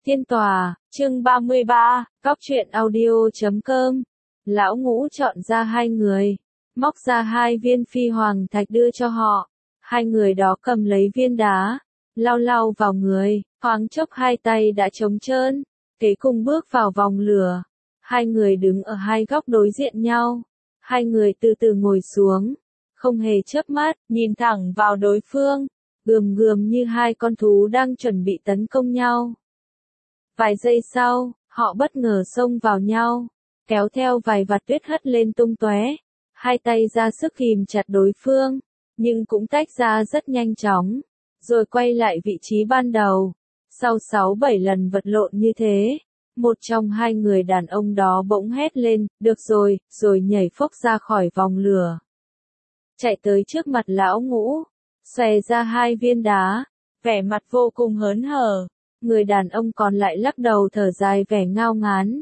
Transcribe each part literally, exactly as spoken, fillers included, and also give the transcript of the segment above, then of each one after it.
Thiên tòa, chương ba mươi ba, góc truyện audio chấm com. Lão Ngũ chọn ra hai người, móc ra hai viên phi hoàng thạch đưa cho họ. Hai người đó cầm lấy viên đá, lau lau vào người, thoáng chốc hai tay đã trống trơn, kế cùng bước vào vòng lửa. Hai người đứng ở hai góc đối diện nhau. Hai người từ từ ngồi xuống, không hề chớp mắt, nhìn thẳng vào đối phương, gườm gườm như hai con thú đang chuẩn bị tấn công nhau. Vài giây sau, họ bất ngờ xông vào nhau, kéo theo vài vạt tuyết hất lên tung tóe. Hai tay ra sức kìm chặt đối phương, nhưng cũng tách ra rất nhanh chóng, rồi quay lại vị trí ban đầu. Sau sáu bảy lần vật lộn như thế, một trong hai người đàn ông đó bỗng hét lên, được rồi, rồi nhảy phốc ra khỏi vòng lửa. Chạy tới trước mặt Lão Ngũ, xòe ra hai viên đá, vẻ mặt vô cùng hớn hở. Người đàn ông còn lại lắc đầu thở dài vẻ ngao ngán.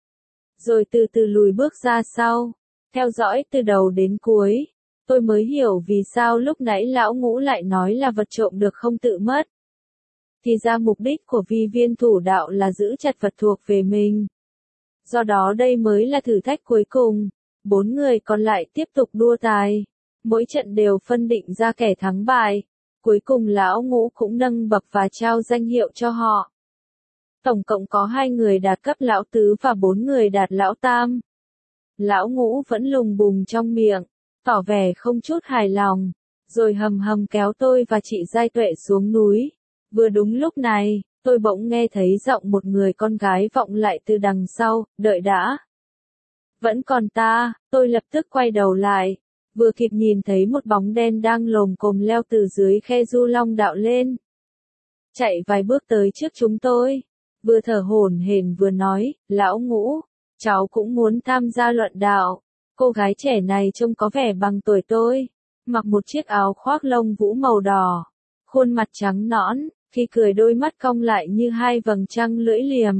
Rồi từ từ lùi bước ra sau, theo dõi từ đầu đến cuối. Tôi mới hiểu vì sao lúc nãy Lão Ngũ lại nói là vật trộm được không tự mất. Thì ra mục đích của vi viên thủ đạo là giữ chặt vật thuộc về mình. Do đó đây mới là thử thách cuối cùng. Bốn người còn lại tiếp tục đua tài. Mỗi trận đều phân định ra kẻ thắng bại. Cuối cùng Lão Ngũ cũng nâng bậc và trao danh hiệu cho họ. Tổng cộng có hai người đạt cấp Lão Tứ và bốn người đạt Lão Tam. Lão Ngũ vẫn lùng bùng trong miệng, tỏ vẻ không chút hài lòng, rồi hầm hầm kéo tôi và chị Giai Tuệ xuống núi. Vừa đúng lúc này, tôi bỗng nghe thấy giọng một người con gái vọng lại từ đằng sau, đợi đã. Vẫn còn ta, tôi lập tức quay đầu lại. Vừa kịp nhìn thấy một bóng đen đang lồm cồm leo từ dưới khe Du Long đạo lên. Chạy vài bước tới trước chúng tôi. Vừa thở hổn hển vừa nói, Lão Ngũ, cháu cũng muốn tham gia luận đạo. Cô gái trẻ này trông có vẻ bằng tuổi tôi. Mặc một chiếc áo khoác lông vũ màu đỏ. Khuôn mặt trắng nõn, khi cười đôi mắt cong lại như hai vầng trăng lưỡi liềm.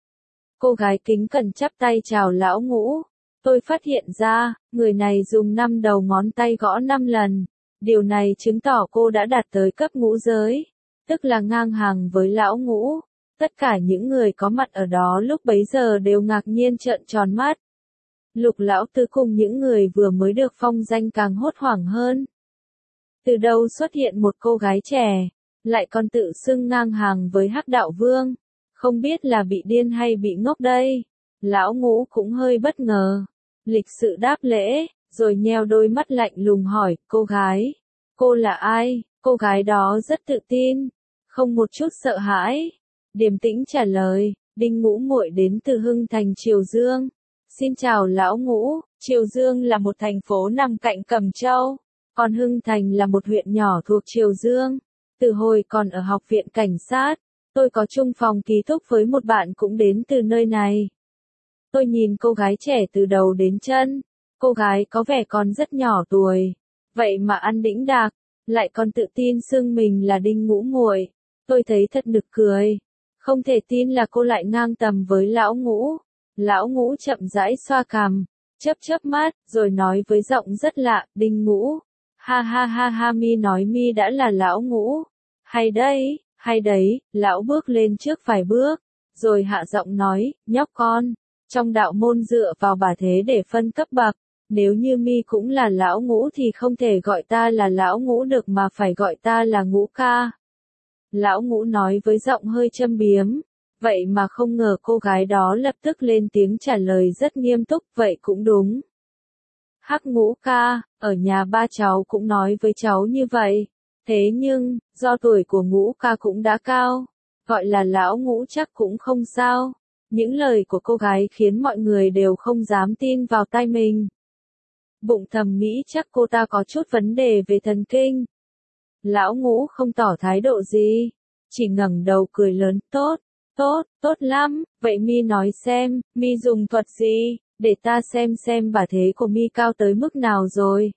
Cô gái kính cẩn chắp tay chào Lão Ngũ. Tôi phát hiện ra, người này dùng năm đầu ngón tay gõ năm lần. Điều này chứng tỏ cô đã đạt tới cấp ngũ giới, tức là ngang hàng với Lão Ngũ. Tất cả những người có mặt ở đó lúc bấy giờ đều ngạc nhiên trợn tròn mắt. Lục Lão Tứ cùng những người vừa mới được phong danh càng hốt hoảng hơn. Từ đâu xuất hiện một cô gái trẻ, lại còn tự xưng ngang hàng với Hắc Đạo Vương, không biết là bị điên hay bị ngốc đây. Lão Ngũ cũng hơi bất ngờ, lịch sự đáp lễ, rồi nheo đôi mắt lạnh lùng hỏi, cô gái, cô là ai? Cô gái đó rất tự tin, không một chút sợ hãi, điềm tĩnh trả lời, Đinh Ngũ muội đến từ Hưng Thành Triều Dương. Xin chào Lão Ngũ, Triều Dương là một thành phố nằm cạnh Cẩm Châu, còn Hưng Thành là một huyện nhỏ thuộc Triều Dương. Từ hồi còn ở học viện cảnh sát, tôi có chung phòng ký túc với một bạn cũng đến từ nơi này. Tôi nhìn cô gái trẻ từ đầu đến chân, cô gái có vẻ còn rất nhỏ tuổi, vậy mà ăn đĩnh đạc, lại còn tự tin xưng mình là Đinh Ngũ muội. Tôi thấy thật nực cười, không thể tin là cô lại ngang tầm với Lão Ngũ. Lão Ngũ chậm rãi xoa cằm, chớp chớp mắt, rồi nói với giọng rất lạ, Đinh Ngũ, ha ha ha ha mi nói mi đã là Lão Ngũ, hay đấy, hay đấy. Lão bước lên trước vài bước, rồi hạ giọng nói, nhóc con. Trong đạo môn dựa vào bà thế để phân cấp bậc, nếu như mi cũng là Lão Ngũ thì không thể gọi ta là Lão Ngũ được mà phải gọi ta là Ngũ ca. Lão Ngũ nói với giọng hơi châm biếm, vậy mà không ngờ cô gái đó lập tức lên tiếng trả lời rất nghiêm túc, vậy cũng đúng. Hắc Ngũ ca, ở nhà ba cháu cũng nói với cháu như vậy, thế nhưng, do tuổi của Ngũ ca cũng đã cao, gọi là Lão Ngũ chắc cũng không sao. Những lời của cô gái khiến mọi người đều không dám tin vào tai mình. Bụng thầm nghĩ chắc cô ta có chút vấn đề về thần kinh. Lão Ngũ không tỏ thái độ gì, chỉ ngẩng đầu cười lớn, tốt, tốt, tốt lắm, vậy mi nói xem, mi dùng thuật gì, để ta xem xem bà thế của mi cao tới mức nào rồi.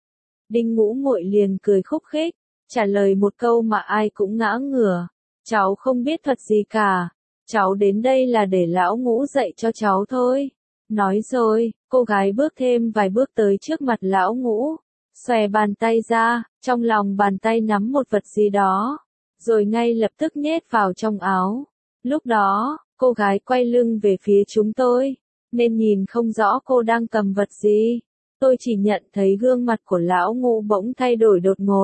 Đinh Ngũ muội liền cười khúc khích, trả lời một câu mà ai cũng ngã ngửa, cháu không biết thuật gì cả. Cháu đến đây là để Lão Ngũ dạy cho cháu thôi. Nói rồi, cô gái bước thêm vài bước tới trước mặt Lão Ngũ, xòe bàn tay ra, trong lòng bàn tay nắm một vật gì đó, rồi ngay lập tức nhét vào trong áo. Lúc đó, cô gái quay lưng về phía chúng tôi, nên nhìn không rõ cô đang cầm vật gì. Tôi chỉ nhận thấy gương mặt của lão Ngũ bỗng thay đổi đột ngột.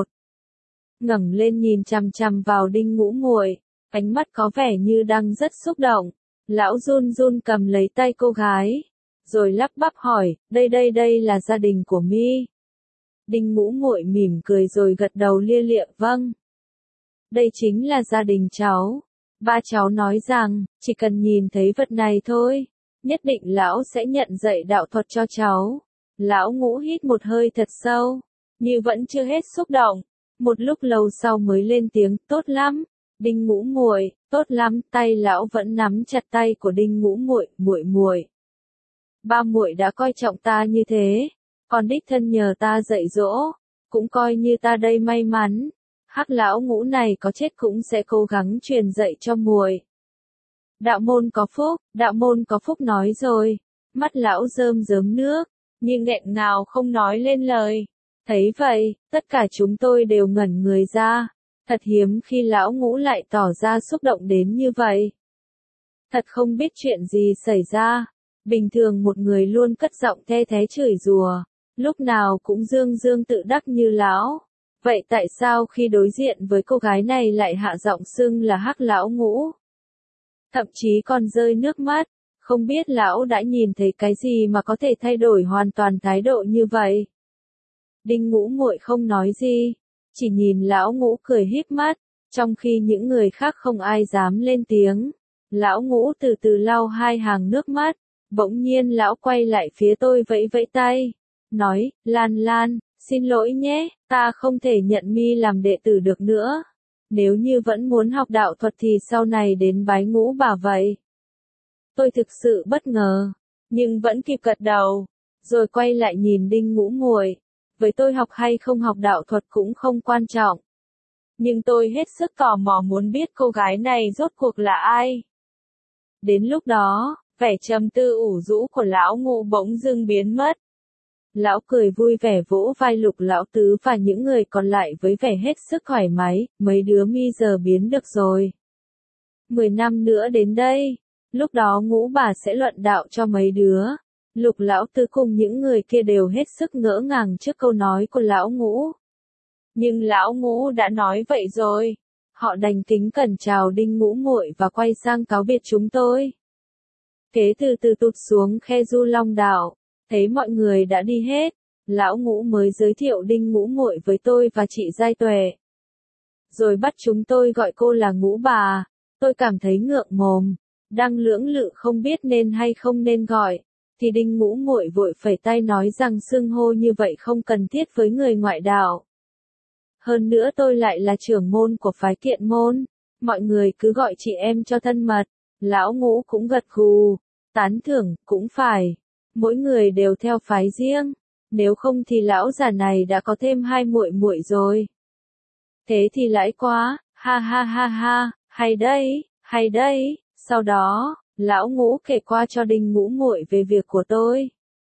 Ngẩng lên nhìn chằm chằm vào Đinh Ngũ Muội, ánh mắt có vẻ như đang rất xúc động. Lão run run cầm lấy tay cô gái, rồi lắp bắp hỏi, đây đây đây là gia đình của mi. Đinh Ngũ Muội mỉm cười rồi gật đầu lia lịa, vâng. Đây chính là gia đình cháu. Ba cháu nói rằng, chỉ cần nhìn thấy vật này thôi, nhất định lão sẽ nhận dạy đạo thuật cho cháu. Lão Ngũ hít một hơi thật sâu, như vẫn chưa hết xúc động. Một lúc lâu sau mới lên tiếng, tốt lắm. Đinh Ngũ Muội, tốt lắm, tay lão vẫn nắm chặt tay của Đinh Ngũ Muội, muội muội. Ba muội đã coi trọng ta như thế, còn đích thân nhờ ta dạy dỗ, cũng coi như ta đây may mắn. Hắc lão Ngũ này có chết cũng sẽ cố gắng truyền dạy cho muội. Đạo môn có phúc, đạo môn có phúc nói rồi. Mắt lão rơm rớm nước, nhưng nghẹn ngào không nói lên lời. Thấy vậy, tất cả chúng tôi đều ngẩn người ra. Thật hiếm khi lão Ngũ lại tỏ ra xúc động đến như vậy. Thật không biết chuyện gì xảy ra. Bình thường một người luôn cất giọng the thé chửi rủa, lúc nào cũng dương dương tự đắc như lão. Vậy tại sao khi đối diện với cô gái này lại hạ giọng xưng là Hắc lão Ngũ? Thậm chí còn rơi nước mắt, không biết lão đã nhìn thấy cái gì mà có thể thay đổi hoàn toàn thái độ như vậy. Đinh Ngũ Muội không nói gì, chỉ nhìn lão Ngũ cười híp mắt, trong khi những người khác không ai dám lên tiếng. Lão Ngũ từ từ lau hai hàng nước mắt, bỗng nhiên lão quay lại phía tôi vẫy vẫy tay, nói, Lan Lan, xin lỗi nhé, ta không thể nhận mi làm đệ tử được nữa. Nếu như vẫn muốn học đạo thuật thì sau này đến bái Ngũ bà vậy. Tôi thực sự bất ngờ, nhưng vẫn kịp gật đầu, rồi quay lại nhìn Đinh Ngũ Muội. Với tôi học hay không học đạo thuật cũng không quan trọng. Nhưng tôi hết sức tò mò muốn biết cô gái này rốt cuộc là ai. Đến lúc đó, vẻ trầm tư ủ rũ của lão Ngũ bỗng dưng biến mất. Lão cười vui vẻ vỗ vai Lục lão tứ và những người còn lại với vẻ hết sức thoải mái, mấy đứa mi giờ biến được rồi. Mười năm nữa đến đây, lúc đó Ngũ bà sẽ luận đạo cho mấy đứa. Lục lão tứ cùng những người kia đều hết sức ngỡ ngàng trước câu nói của lão Ngũ. Nhưng lão Ngũ đã nói vậy rồi. Họ đành kính cẩn chào Đinh Ngũ Muội và quay sang cáo biệt chúng tôi. Kế từ từ tụt xuống khe Du Long Đạo, thấy mọi người đã đi hết, lão Ngũ mới giới thiệu Đinh Ngũ Muội với tôi và chị Giai Tuệ. Rồi bắt chúng tôi gọi cô là Ngũ bà. Tôi cảm thấy ngượng mồm, đang lưỡng lự không biết nên hay không nên gọi, thì Đinh Ngũ Muội vội phẩy tay nói rằng xưng hô như vậy không cần thiết với người ngoại đạo. Hơn nữa tôi lại là trưởng môn của phái Kiện Môn, mọi người cứ gọi chị em cho thân mật. Lão Ngũ cũng gật gù, tán thưởng, cũng phải. Mỗi người đều theo phái riêng, nếu không thì lão già này đã có thêm hai muội muội rồi. Thế thì lãi quá, ha ha ha ha, hay đấy, hay đấy. Sau đó, lão Ngũ kể qua cho Đinh Ngũ Muội về việc của tôi.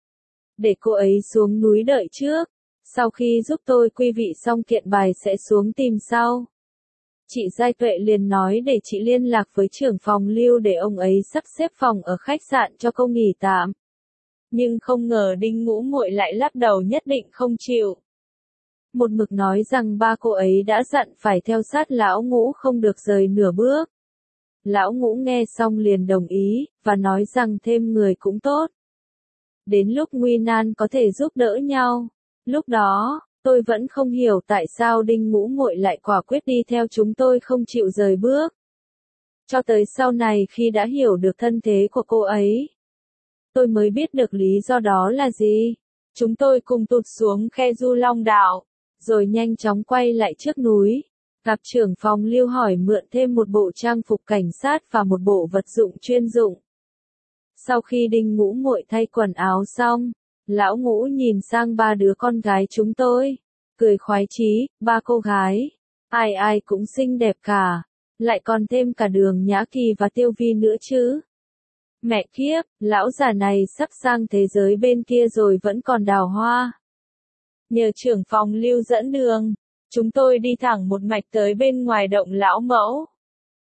Để cô ấy xuống núi đợi trước, sau khi giúp tôi quy vị xong kiện bài sẽ xuống tìm sau. Chị Giai Tuệ liền nói để chị liên lạc với trưởng phòng Lưu để ông ấy sắp xếp phòng ở khách sạn cho cô nghỉ tạm. Nhưng không ngờ Đinh Ngũ Muội lại lắc đầu nhất định không chịu. Một mực nói rằng ba cô ấy đã dặn phải theo sát lão Ngũ không được rời nửa bước. Lão Ngũ nghe xong liền đồng ý, và nói rằng thêm người cũng tốt. Đến lúc nguy nan có thể giúp đỡ nhau. Lúc đó, tôi vẫn không hiểu tại sao Đinh Ngũ Muội lại quả quyết đi theo chúng tôi không chịu rời bước. Cho tới sau này khi đã hiểu được thân thế của cô ấy, tôi mới biết được lý do đó là gì. Chúng tôi cùng tụt xuống khe Du Long Đạo, rồi nhanh chóng quay lại trước núi. Gặp trưởng phòng Lưu hỏi mượn thêm một bộ trang phục cảnh sát và một bộ vật dụng chuyên dụng. Sau khi Đinh Ngũ Muội thay quần áo xong, lão Ngũ nhìn sang ba đứa con gái chúng tôi, cười khoái chí, ba cô gái, ai ai cũng xinh đẹp cả, lại còn thêm cả Đường Nhã Kỳ và Tiêu Vi nữa chứ. Mẹ kiếp, lão già này sắp sang thế giới bên kia rồi vẫn còn đào hoa. Nhờ trưởng phòng Lưu dẫn đường, chúng tôi đi thẳng một mạch tới bên ngoài động lão mẫu.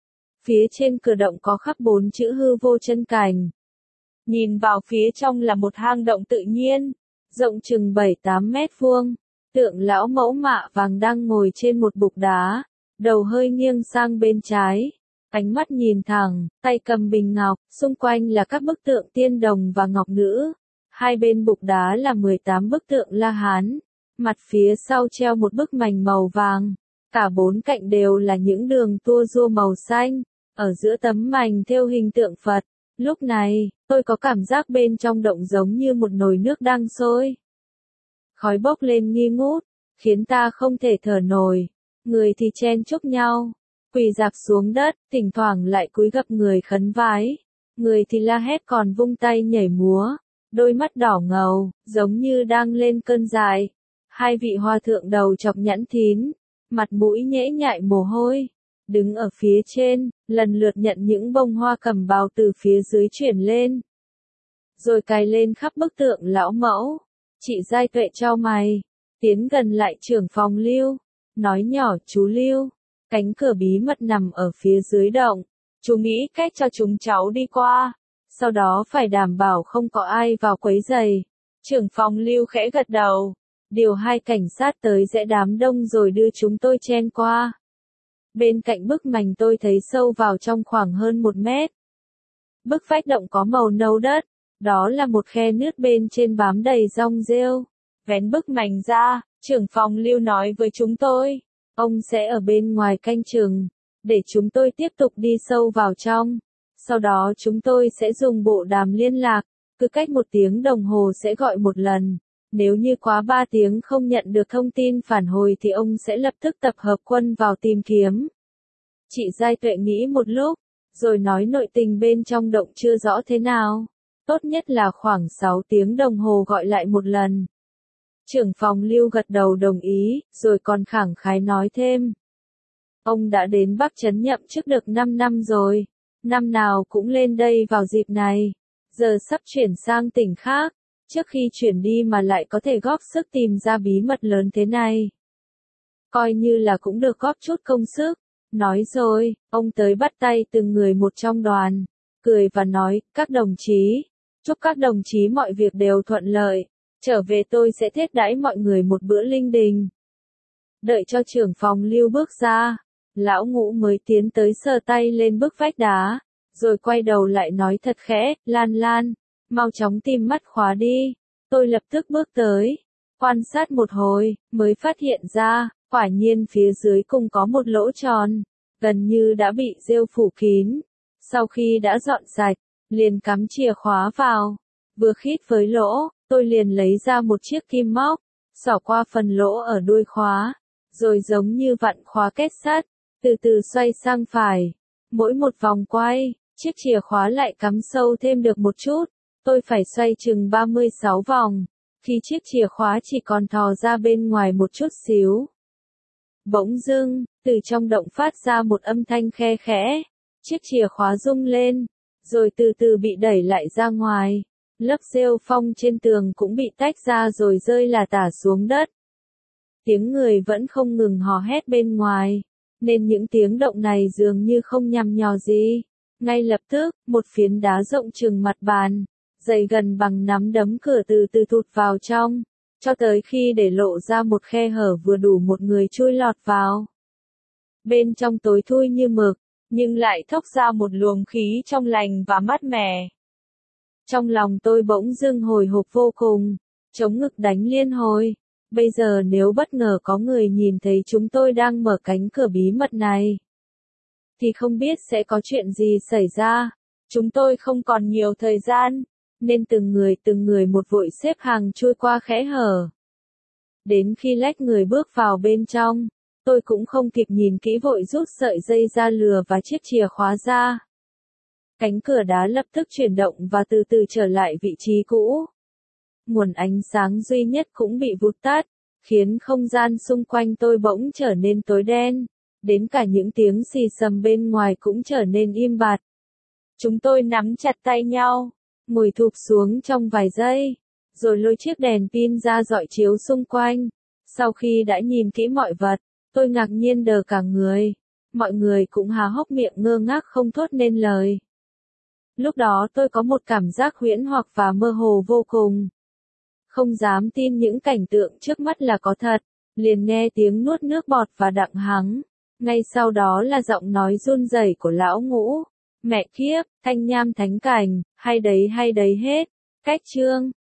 Phía trên cửa động có khắc bốn chữ hư vô chân cảnh. Nhìn vào phía trong là một hang động tự nhiên, rộng chừng bảy tám mét vuông. Tượng lão mẫu mạ vàng đang ngồi trên một bục đá, đầu hơi nghiêng sang bên trái, ánh mắt nhìn thẳng, tay cầm bình ngọc, xung quanh là các bức tượng tiên đồng và ngọc nữ. Hai bên bục đá là mười tám bức tượng La Hán, mặt phía sau treo một bức mành màu vàng, cả bốn cạnh đều là những đường tua rua màu xanh, ở giữa tấm mành thêu hình tượng Phật. Lúc này, tôi có cảm giác bên trong động giống như một nồi nước đang sôi. Khói bốc lên nghi ngút, khiến ta không thể thở nổi. Người thì chen chúc nhau, quỳ rạp xuống đất, thỉnh thoảng lại cúi gập người khấn vái. Người thì la hét còn vung tay nhảy múa, đôi mắt đỏ ngầu, giống như đang lên cơn dại. Hai vị hòa thượng đầu chọc nhẵn thín, mặt mũi nhễ nhại mồ hôi, đứng ở phía trên, lần lượt nhận những bông hoa cẩm bào từ phía dưới chuyển lên, rồi cài lên khắp bức tượng lão mẫu. Chị Giai Tuệ chau mày, tiến gần lại trưởng phòng Lưu, nói nhỏ: chú Lưu, cánh cửa bí mật nằm ở phía dưới động, chú nghĩ cách cho chúng cháu đi qua, sau đó phải đảm bảo không có ai vào quấy rầy. Trưởng phòng Lưu khẽ gật đầu, điều hai cảnh sát tới giẽ đám đông rồi đưa chúng tôi chen qua. Bên cạnh bức mành tôi thấy sâu vào trong khoảng hơn một mét. Bức vách động có màu nâu đất, đó là một khe nứt bên trên bám đầy rong rêu. Vén bức mành ra, trưởng phòng Lưu nói với chúng tôi, ông sẽ ở bên ngoài canh chừng, để chúng tôi tiếp tục đi sâu vào trong. Sau đó chúng tôi sẽ dùng bộ đàm liên lạc, cứ cách một tiếng đồng hồ sẽ gọi một lần. Nếu như quá ba tiếng không nhận được thông tin phản hồi thì ông sẽ lập tức tập hợp quân vào tìm kiếm. Chị Giai Tuệ nghĩ một lúc, rồi nói nội tình bên trong động chưa rõ thế nào. Tốt nhất là khoảng sáu tiếng đồng hồ gọi lại một lần. Trưởng phòng Lưu gật đầu đồng ý, rồi còn khẳng khái nói thêm. Ông đã đến Bắc Trấn nhậm chức được năm năm rồi, năm nào cũng lên đây vào dịp này, giờ sắp chuyển sang tỉnh khác, trước khi chuyển đi mà lại có thể góp sức tìm ra bí mật lớn thế này. Coi như là cũng được góp chút công sức. Nói rồi, ông tới bắt tay từng người một trong đoàn, cười và nói: các đồng chí, chúc các đồng chí mọi việc đều thuận lợi, trở về tôi sẽ thiết đãi mọi người một bữa linh đình. Đợi cho trưởng phòng Lưu bước ra, lão Ngũ mới tiến tới sờ tay lên bức vách đá, rồi quay đầu lại nói thật khẽ: Lan Lan, mau chóng tìm mắt khóa đi. Tôi lập tức bước tới, quan sát một hồi, mới phát hiện ra, quả nhiên phía dưới cùng có một lỗ tròn, gần như đã bị rêu phủ kín. Sau khi đã dọn sạch, liền cắm chìa khóa vào. Vừa khít với lỗ, tôi liền lấy ra một chiếc kim móc, xỏ qua phần lỗ ở đuôi khóa, rồi giống như vặn khóa kết sắt, từ từ xoay sang phải. Mỗi một vòng quay, chiếc chìa khóa lại cắm sâu thêm được một chút. Tôi phải xoay chừng ba mươi sáu vòng, khi chiếc chìa khóa chỉ còn thò ra bên ngoài một chút xíu. Bỗng dưng, từ trong động phát ra một âm thanh khe khẽ, chiếc chìa khóa rung lên, rồi từ từ bị đẩy lại ra ngoài. Lớp rêu phong trên tường cũng bị tách ra rồi rơi lả tả xuống đất. Tiếng người vẫn không ngừng hò hét bên ngoài, nên những tiếng động này dường như không nhằm nhò gì. Ngay lập tức, một phiến đá rộng chừng mặt bàn, dày gần bằng nắm đấm cửa từ từ thụt vào trong, cho tới khi để lộ ra một khe hở vừa đủ một người chui lọt vào. Bên trong tối thui như mực, nhưng lại thốc ra một luồng khí trong lành và mát mẻ. Trong lòng tôi bỗng dưng hồi hộp vô cùng, chống ngực đánh liên hồi. Bây giờ nếu bất ngờ có người nhìn thấy chúng tôi đang mở cánh cửa bí mật này, thì không biết sẽ có chuyện gì xảy ra. Chúng tôi không còn nhiều thời gian, nên từng người từng người một vội xếp hàng chui qua kẽ hở. Đến khi lách người bước vào bên trong, tôi cũng không kịp nhìn kỹ vội rút sợi dây ra lừa và chiếc chìa khóa ra. Cánh cửa đá lập tức chuyển động và từ từ trở lại vị trí cũ. Nguồn ánh sáng duy nhất cũng bị vụt tắt, khiến không gian xung quanh tôi bỗng trở nên tối đen, đến cả những tiếng xì xầm bên ngoài cũng trở nên im bặt. Chúng tôi nắm chặt tay nhau, ngồi thụp xuống trong vài giây, rồi lôi chiếc đèn pin ra dọi chiếu xung quanh. Sau khi đã nhìn kỹ mọi vật, tôi ngạc nhiên đờ cả người. mọi người cũng há hốc miệng ngơ ngác không thốt nên lời. Lúc đó tôi có một cảm giác huyễn hoặc và mơ hồ vô cùng. Không dám tin những cảnh tượng trước mắt là có thật, liền nghe tiếng nuốt nước bọt và đặng hắng. Ngay sau đó là giọng nói run rẩy của lão Ngũ. Mẹ kiếp, thanh nham thánh cảnh, hay đấy hay đấy hết. Cách chương.